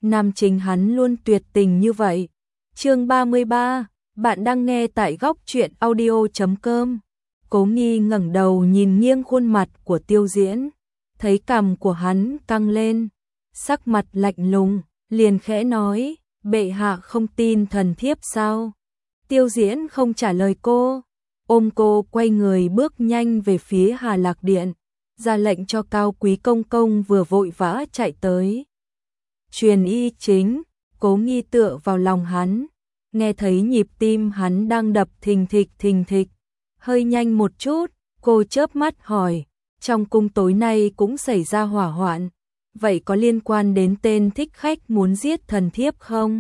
nam chính hắn luôn tuyệt tình như vậy. Chương 33, bạn đang nghe tại góc truyện audio.com. Cố Nghi ngẩng đầu nhìn nghiêng khuôn mặt của Tiêu Diễn, thấy cằm của hắn căng lên, sắc mặt lạnh lùng, liền khẽ nói, bệ hạ không tin thần thiếp sao? Tiêu Diễn không trả lời cô, ôm cô quay người bước nhanh về phía Hà Lạc Điện, ra lệnh cho Cao Quý công công vừa vội vã chạy tới. Truyền y chính, Cố Nghi tựa vào lòng hắn, nghe thấy nhịp tim hắn đang đập thình thịch, hơi nhanh một chút, cô chớp mắt hỏi, trong cung tối nay cũng xảy ra hỏa hoạn, vậy có liên quan đến tên thích khách muốn giết thần thiếp không?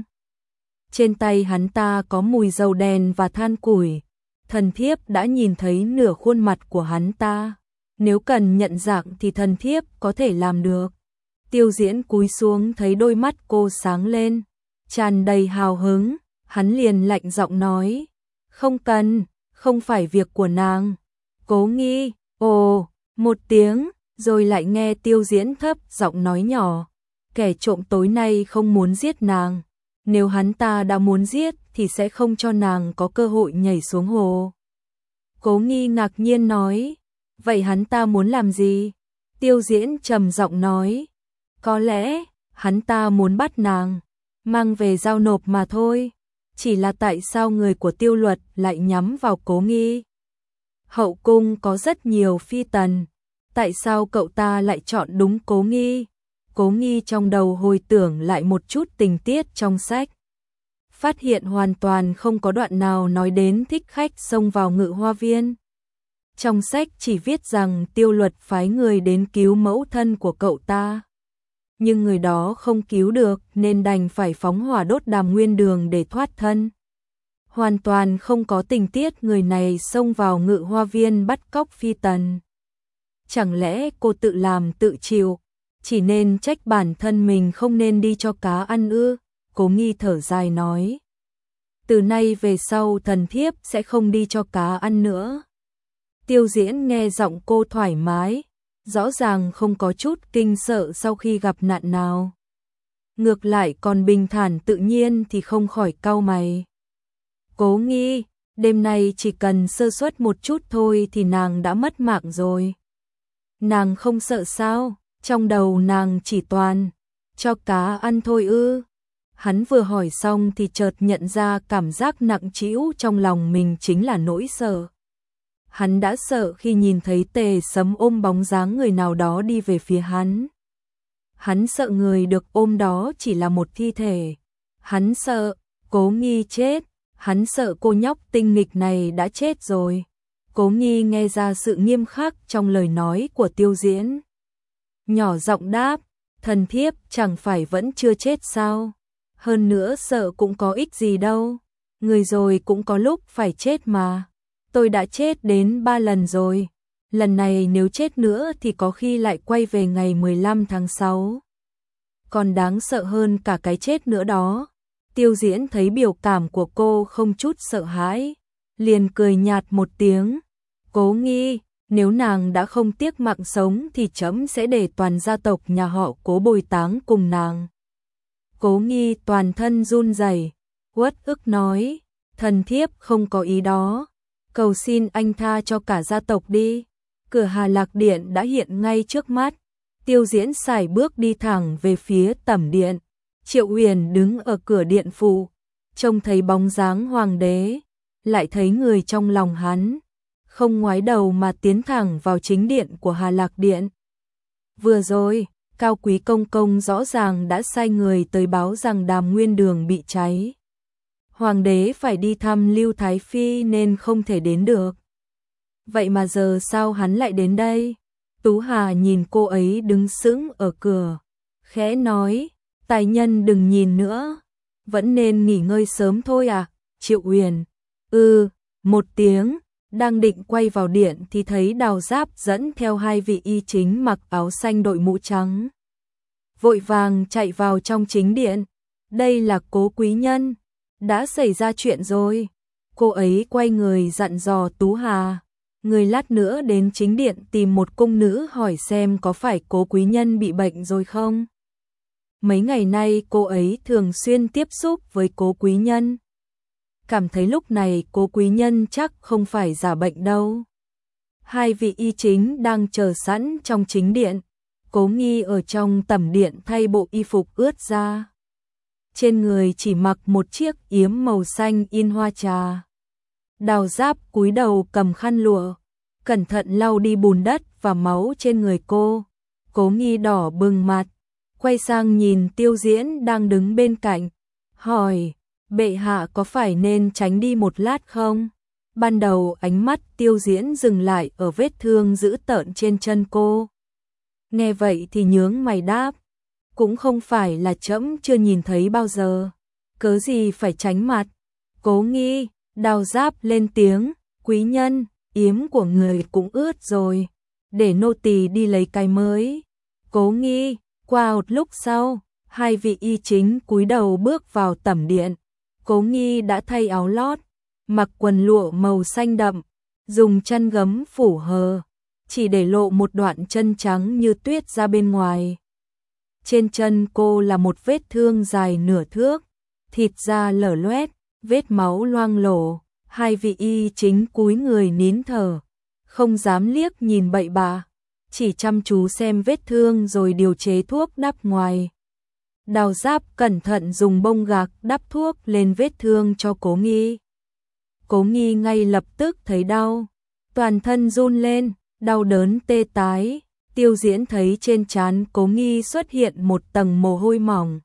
Trên tay hắn ta có mùi dầu đèn và than củi, thần thiếp đã nhìn thấy nửa khuôn mặt của hắn ta, nếu cần nhận dạng thì thần thiếp có thể làm được. Tiêu Diễn cúi xuống thấy đôi mắt cô sáng lên, tràn đầy hào hứng, hắn liền lạnh giọng nói, không cần, không phải việc của nàng. Cố Nghi, ồ, một tiếng, rồi lại nghe Tiêu Diễn thấp giọng nói nhỏ, kẻ trộm tối nay không muốn giết nàng, nếu hắn ta đã muốn giết thì sẽ không cho nàng có cơ hội nhảy xuống hồ. Cố Nghi ngạc nhiên nói, vậy hắn ta muốn làm gì? Tiêu Diễn trầm giọng nói, có lẽ hắn ta muốn bắt nàng, mang về giao nộp mà thôi. Chỉ là tại sao người của Tiêu Luật lại nhắm vào Cố Nghi? Hậu cung có rất nhiều phi tần, tại sao cậu ta lại chọn đúng Cố Nghi? Cố Nghi trong đầu hồi tưởng lại một chút tình tiết trong sách, phát hiện hoàn toàn không có đoạn nào nói đến thích khách xông vào Ngự Hoa Viên. Trong sách chỉ viết rằng Tiêu Luật phái người đến cứu mẫu thân của cậu ta, nhưng người đó không cứu được nên đành phải phóng hỏa đốt Đàm Nguyên Đường để thoát thân. Hoàn toàn không có tình tiết người này xông vào Ngự Hoa Viên bắt cóc phi tần. Chẳng lẽ cô tự làm tự chịu, chỉ nên trách bản thân mình không nên đi cho cá ăn ư? Cố Nghi thở dài nói, từ nay về sau thần thiếp sẽ không đi cho cá ăn nữa. Tiêu Diễn nghe giọng cô thoải mái, rõ ràng không có chút kinh sợ sau khi gặp nạn nào. Ngược lại còn bình thản tự nhiên thì không khỏi cau mày. Cố Nghi, đêm nay chỉ cần sơ suất một chút thôi thì nàng đã mất mạng rồi. Nàng không sợ sao? Trong đầu nàng chỉ toàn cho cá ăn thôi ư? Hắn vừa hỏi xong thì chợt nhận ra cảm giác nặng trĩu trong lòng mình chính là nỗi sợ. Hắn đã sợ khi nhìn thấy Tề Sấm ôm bóng dáng người nào đó đi về phía hắn. Hắn sợ người được ôm đó chỉ là một thi thể. Hắn sợ Cố Nghi chết. Hắn sợ cô nhóc tinh nghịch này đã chết rồi. Cố Nghi nghe ra sự nghiêm khắc trong lời nói của Tiêu Diễn, nhỏ giọng đáp, thần thiếp chẳng phải vẫn chưa chết sao? Hơn nữa sợ cũng có ích gì đâu. Người rồi cũng có lúc phải chết mà. Tôi đã chết đến 3 lần rồi. Lần này nếu chết nữa thì có khi lại quay về ngày 15 tháng 6. Còn đáng sợ hơn cả cái chết nữa đó. Tiêu Diễn thấy biểu cảm của cô không chút sợ hãi, liền cười nhạt một tiếng. Cố Nghi, nếu nàng đã không tiếc mạng sống thì trẫm sẽ để toàn gia tộc nhà họ Cố bồi táng cùng nàng. Cố Nghi toàn thân run rẩy, uất ức nói, thần thiếp không có ý đó. Cầu xin anh tha cho cả gia tộc đi. Cửa Hà Lạc Điện đã hiện ngay trước mắt. Tiêu Diễn sải bước đi thẳng về phía tẩm điện. Triệu Huyền đứng ở cửa điện phụ, trông thấy bóng dáng hoàng đế, lại thấy người trong lòng hắn, không ngoái đầu mà tiến thẳng vào chính điện của Hà Lạc Điện. Vừa rồi, Cao Quý công công rõ ràng đã sai người tới báo rằng Đàm Nguyên Đường bị cháy. Hoàng đế phải đi thăm Lưu Thái Phi nên không thể đến được. Vậy mà giờ sao hắn lại đến đây? Tú Hà nhìn cô ấy đứng sững ở cửa, khẽ nói, tài nhân đừng nhìn nữa, vẫn nên nghỉ ngơi sớm thôi à? Triệu Huyền, một tiếng, đang định quay vào điện thì thấy Đào Giáp dẫn theo 2 vị y chính mặc áo xanh đội mũ trắng. Vội vàng chạy vào trong chính điện, đây là Cố quý nhân, đã xảy ra chuyện rồi. Cô ấy quay người dặn dò Tú Hà, người lát nữa đến chính điện tìm một cung nữ hỏi xem có phải Cố quý nhân bị bệnh rồi không. Mấy ngày nay cô ấy thường xuyên tiếp xúc với Cố Quý Nhân. Cảm thấy lúc này Cố Quý Nhân chắc không phải giả bệnh đâu. Hai vị y chính đang chờ sẵn trong chính điện. Cố Nghi ở trong tẩm điện thay bộ y phục ướt ra. Trên người chỉ mặc một chiếc yếm màu xanh in hoa trà. Đào Giáp cúi đầu cầm khăn lụa, cẩn thận lau đi bùn đất và máu trên người cô. Cố Nghi đỏ bừng mặt, quay sang nhìn Tiêu Diễn đang đứng bên cạnh, hỏi, bệ hạ có phải nên tránh đi một lát không? Ban đầu ánh mắt Tiêu Diễn dừng lại ở vết thương dữ tợn trên chân cô. Nghe vậy thì nhướng mày đáp, cũng không phải là trẫm chưa nhìn thấy bao giờ, cớ gì phải tránh mặt. Cố Nghi, Đào Giáp lên tiếng, quý nhân, yếm của người cũng ướt rồi, để nô tỳ đi lấy cái mới. Cố Nghi, qua một lúc sau, hai vị y chính cúi đầu bước vào tẩm điện. Cố Nghi đã thay áo lót, mặc quần lụa màu xanh đậm, dùng chăn gấm phủ hờ, chỉ để lộ một đoạn chân trắng như tuyết ra bên ngoài. Trên chân cô là một vết thương dài nửa thước, thịt da lở loét, vết máu loang lổ. Hai vị y chính cúi người nín thở, không dám liếc nhìn bậy bạ, chỉ chăm chú xem vết thương rồi điều chế thuốc đắp ngoài. Đào Giáp cẩn thận dùng bông gạc đắp thuốc lên vết thương cho Cố Nghi. Cố Nghi ngay lập tức thấy đau, toàn thân run lên, đau đớn tê tái. Tiêu Diễn thấy trên trán Cố Nghi xuất hiện một tầng mồ hôi mỏng.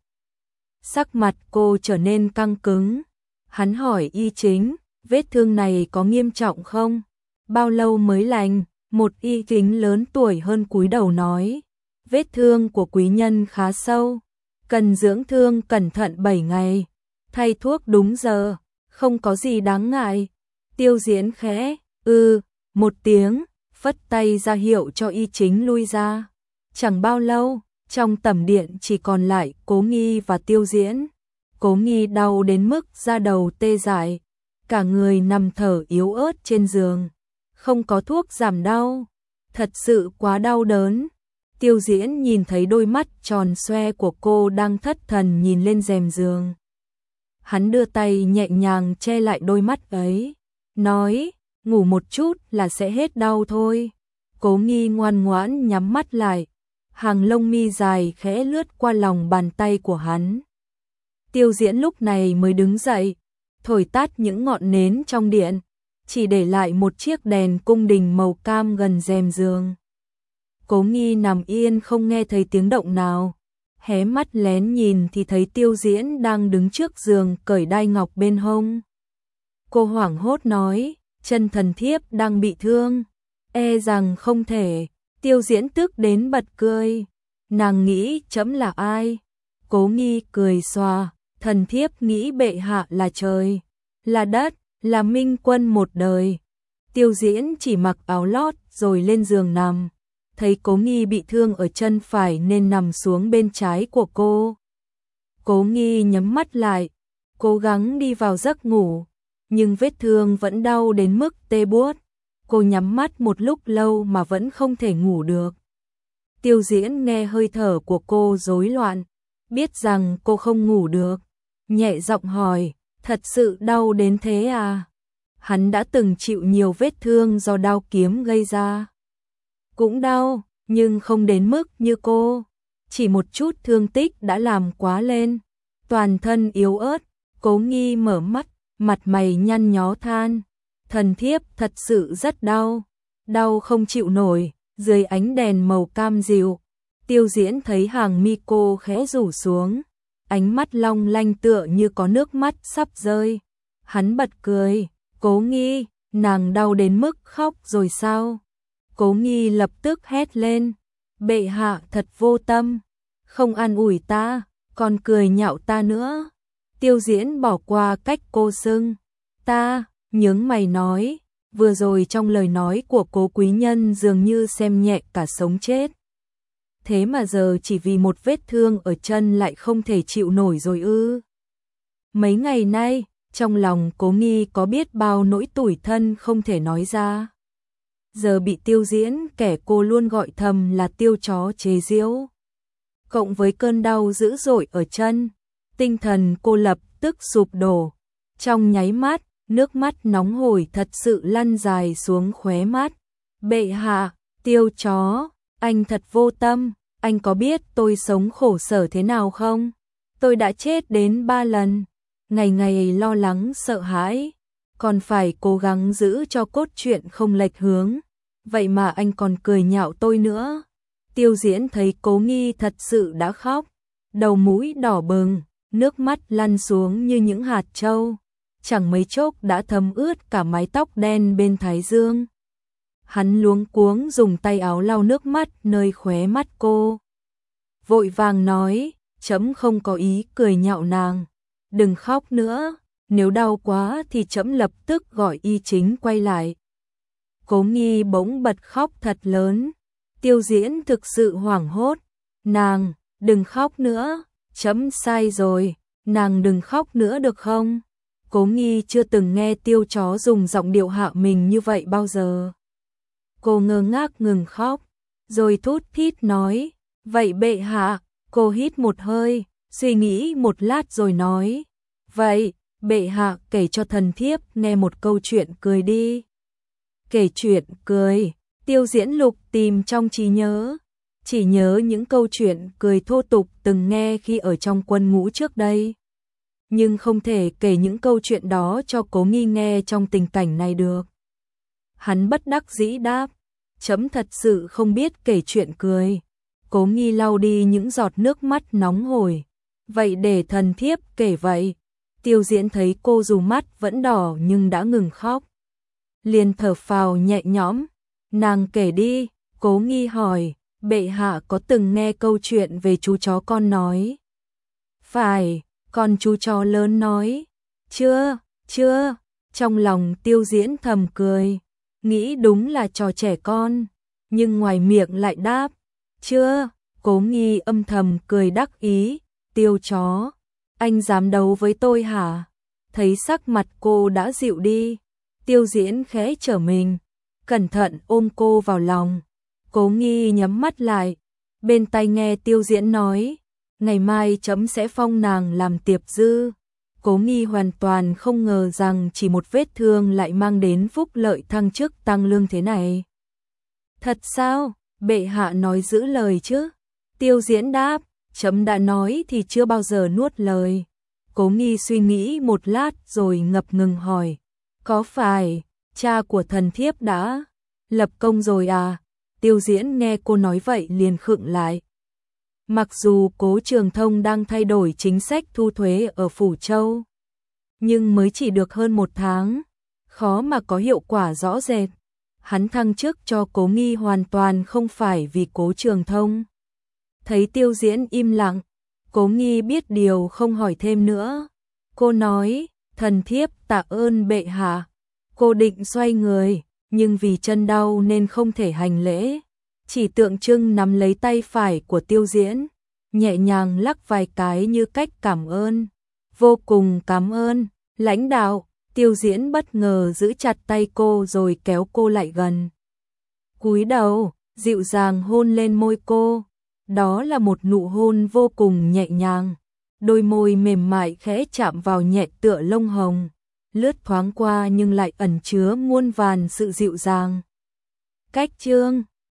Sắc mặt cô trở nên căng cứng. Hắn hỏi y chính, vết thương này có nghiêm trọng không? Bao lâu mới lành? Một y chính lớn tuổi hơn cúi đầu nói, vết thương của quý nhân khá sâu, cần dưỡng thương cẩn thận 7 ngày, thay thuốc đúng giờ, không có gì đáng ngại. Tiêu Diễn khẽ, một tiếng, phất tay ra hiệu cho y chính lui ra. Chẳng bao lâu, trong tẩm điện chỉ còn lại Cố Nghi và Tiêu Diễn. Cố Nghi đau đến mức da đầu tê dại, cả người nằm thở yếu ớt trên giường, không có thuốc giảm đau, thật sự quá đau đớn. Tiêu Diễn nhìn thấy đôi mắt tròn xoe của cô đang thất thần nhìn lên rèm giường. Hắn đưa tay nhẹ nhàng che lại đôi mắt ấy, nói, ngủ một chút là sẽ hết đau thôi. Cố Nghi ngoan ngoãn nhắm mắt lại, hàng lông mi dài khẽ lướt qua lòng bàn tay của hắn. Tiêu Diễn lúc này mới đứng dậy, thổi tắt những ngọn nến trong điện, chỉ để lại một chiếc đèn cung đình màu cam gần rèm giường. Cố Nghi nằm yên không nghe thấy tiếng động nào, hé mắt lén nhìn thì thấy Tiêu Diễn đang đứng trước giường cởi đai ngọc bên hông. Cô hoảng hốt nói, chân thần thiếp đang bị thương, e rằng không thể. Tiêu Diễn tức đến bật cười, nàng nghĩ trẫm là ai? Cố Nghi cười xòa, thần thiếp nghĩ bệ hạ là trời, là đất, là minh quân một đời. Tiêu Diễn chỉ mặc áo lót rồi lên giường nằm, thấy Cố Nghi bị thương ở chân phải nên nằm xuống bên trái của cô. Cố Nghi nhắm mắt lại, cố gắng đi vào giấc ngủ, nhưng vết thương vẫn đau đến mức tê buốt. Cô nhắm mắt một lúc lâu mà vẫn không thể ngủ được. Tiêu Diễn nghe hơi thở của cô rối loạn, biết rằng cô không ngủ được, nhẹ giọng hỏi, thật sự đau đến thế à? Hắn đã từng chịu nhiều vết thương do đao kiếm gây ra. Cũng đau, nhưng không đến mức như cô. Chỉ một chút thương tích đã làm quá lên. Toàn thân yếu ớt, Cố Nghi mở mắt, mặt mày nhăn nhó than. Thần thiếp thật sự rất đau, đau không chịu nổi. Dưới ánh đèn màu cam dịu, Tiêu Diễn thấy hàng mi cô khẽ rủ xuống, ánh mắt long lanh tựa như có nước mắt sắp rơi. Hắn bật cười, Cố Nghi, nàng đau đến mức khóc rồi sao? Cố Nghi lập tức hét lên, bệ hạ thật vô tâm, không an ủi ta, còn cười nhạo ta nữa. Tiêu Diễn bỏ qua cách cô xưng ta, nhướng mày nói, vừa rồi trong lời nói của Cố quý nhân dường như xem nhẹ cả sống chết. Thế mà giờ chỉ vì một vết thương ở chân lại không thể chịu nổi rồi ư? Mấy ngày nay, trong lòng Cố Nghi có biết bao nỗi tủi thân không thể nói ra. Giờ bị Tiêu Diễn, kẻ cô luôn gọi thầm là tiêu chó chế giễu. cộng với cơn đau dữ dội ở chân, tinh thần cô lập tức sụp đổ. Trong nháy mắt, nước mắt nóng hổi thật sự lăn dài xuống khóe mắt. Bệ hạ, Tiêu chó, anh thật vô tâm, anh có biết tôi sống khổ sở thế nào không? Tôi đã chết đến 3 lần, ngày ngày lo lắng sợ hãi, còn phải cố gắng giữ cho cốt truyện không lệch hướng. Vậy mà anh còn cười nhạo tôi nữa. Tiêu Diễn thấy Cố Nghi thật sự đã khóc, đầu mũi đỏ bừng, nước mắt lăn xuống như những hạt trâu, chẳng mấy chốc đã thấm ướt cả mái tóc đen bên thái dương. Hắn luống cuống dùng tay áo lau nước mắt nơi khóe mắt cô. Vội vàng nói, trẫm không có ý cười nhạo nàng, đừng khóc nữa, nếu đau quá thì trẫm lập tức gọi y chính quay lại. Cố Nghi bỗng bật khóc thật lớn. Tiêu Diễn thực sự hoảng hốt. Nàng, đừng khóc nữa, trẫm sai rồi, nàng đừng khóc nữa được không? Cố Nghi chưa từng nghe Tiêu chó dùng giọng điệu hạ mình như vậy bao giờ. Cô ngơ ngác ngừng khóc, rồi thút thít nói, vậy bệ hạ. Cô hít một hơi, suy nghĩ một lát rồi nói, vậy, bệ hạ kể cho thần thiếp nghe một câu chuyện cười đi. Kể chuyện cười. Tiêu Diễn lục tìm trong trí nhớ, chỉ nhớ những câu chuyện cười thô tục từng nghe khi ở trong quân ngũ trước đây. Nhưng không thể kể những câu chuyện đó cho Cố Nghi nghe trong tình cảnh này được. Hắn bất đắc dĩ đáp, trẫm thật sự không biết kể chuyện cười. Cố Nghi lau đi những giọt nước mắt nóng hổi. Vậy để thần thiếp kể vậy. Tiêu Diễn thấy cô dù mắt vẫn đỏ nhưng đã ngừng khóc, liền thở phào nhẹ nhõm. Nàng kể đi. Cố Nghi hỏi, bệ hạ có từng nghe câu chuyện về chú chó con nói? Phải, con chú chó lớn nói. Chưa. Trong lòng Tiêu Diễn thầm cười, nghĩ đúng là trò trẻ con, nhưng ngoài miệng lại đáp, chưa. Cố Nghi âm thầm cười đắc ý, Tiêu chó, anh dám đấu với tôi hả? Thấy sắc mặt cô đã dịu đi, Tiêu Diễn khẽ trở mình, cẩn thận ôm cô vào lòng. Cố Nghi nhắm mắt lại, bên tai nghe Tiêu Diễn nói, ngày mai trẫm sẽ phong nàng làm tiệp dư. Cố Nghi hoàn toàn không ngờ rằng chỉ một vết thương lại mang đến phúc lợi thăng chức tăng lương thế này. Thật sao? Bệ hạ nói giữ lời chứ? Tiêu Diễn đáp, trẫm đã nói thì chưa bao giờ nuốt lời. Cố Nghi suy nghĩ một lát rồi ngập ngừng hỏi, có phải cha của thần thiếp đã lập công rồi à? Tiêu Diễn nghe cô nói vậy liền khựng lại. Mặc dù Cố Trường Thông đang thay đổi chính sách thu thuế ở Phủ Châu, nhưng mới chỉ được hơn 1 tháng, khó mà có hiệu quả rõ rệt. Hắn thăng chức cho Cố Nghi hoàn toàn không phải vì Cố Trường Thông. Thấy Tiêu Diễn im lặng, Cố Nghi biết điều không hỏi thêm nữa. Cô nói, thần thiếp tạ ơn bệ hạ. Cô định xoay người, nhưng vì chân đau nên không thể hành lễ, chỉ tượng trưng nắm lấy tay phải của Tiêu Diễn, nhẹ nhàng lắc vài cái như cách cảm ơn. Vô cùng cảm ơn, lãnh đạo. Tiêu Diễn bất ngờ giữ chặt tay cô rồi kéo cô lại gần. Cúi đầu, dịu dàng hôn lên môi cô. Đó là một nụ hôn vô cùng nhẹ nhàng. Đôi môi mềm mại khẽ chạm vào nhẹ tựa lông hồng, lướt thoáng qua nhưng lại ẩn chứa muôn vàn sự dịu dàng. Cách chương